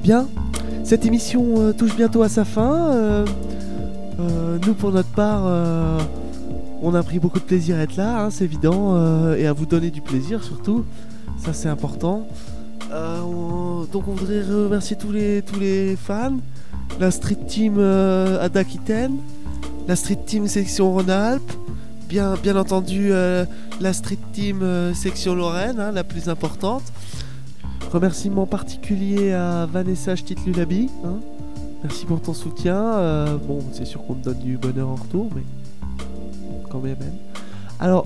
Bien, cette émission touche bientôt à sa fin. Nous, pour notre part, on a pris beaucoup de plaisir à être là, hein, c'est évident, et à vous donner du plaisir surtout. Ça, c'est important. Donc, on voudrait remercier tous les fans, la Street Team Aquitaine, la Street Team Section Rhône-Alpes, bien entendu la Street Team Section Lorraine, hein, la plus importante. Remerciement particulier à Vanessa Chtitlulabi, hein. Merci pour ton soutien. Bon, c'est sûr qu'on te donne du bonheur en retour, mais quand même. Alors,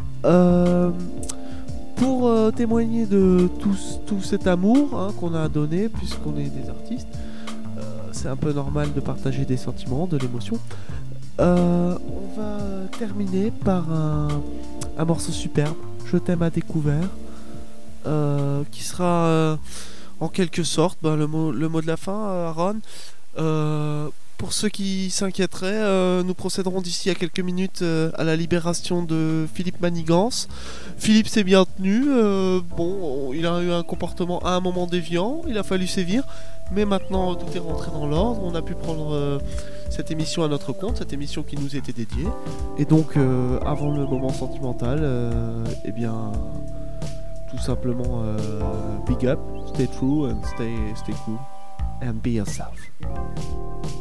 pour témoigner de tout cet amour, hein, qu'on a donné, puisqu'on est des artistes, c'est un peu normal de partager des sentiments, de l'émotion. On va terminer par un morceau superbe, Je t'aime à découvert. Qui sera en quelque sorte le mot de la fin, Aaron. Pour ceux qui s'inquiéteraient, nous procéderons d'ici à quelques minutes à la libération de Philippe Manigance. Philippe s'est bien tenu. Il a eu un comportement à un moment déviant, il a fallu sévir, mais maintenant tout est rentré dans l'ordre. On a pu prendre cette émission à notre compte, cette émission qui nous était dédiée. Et donc, avant le moment sentimental, tout simplement big up, stay true and stay cool and be yourself.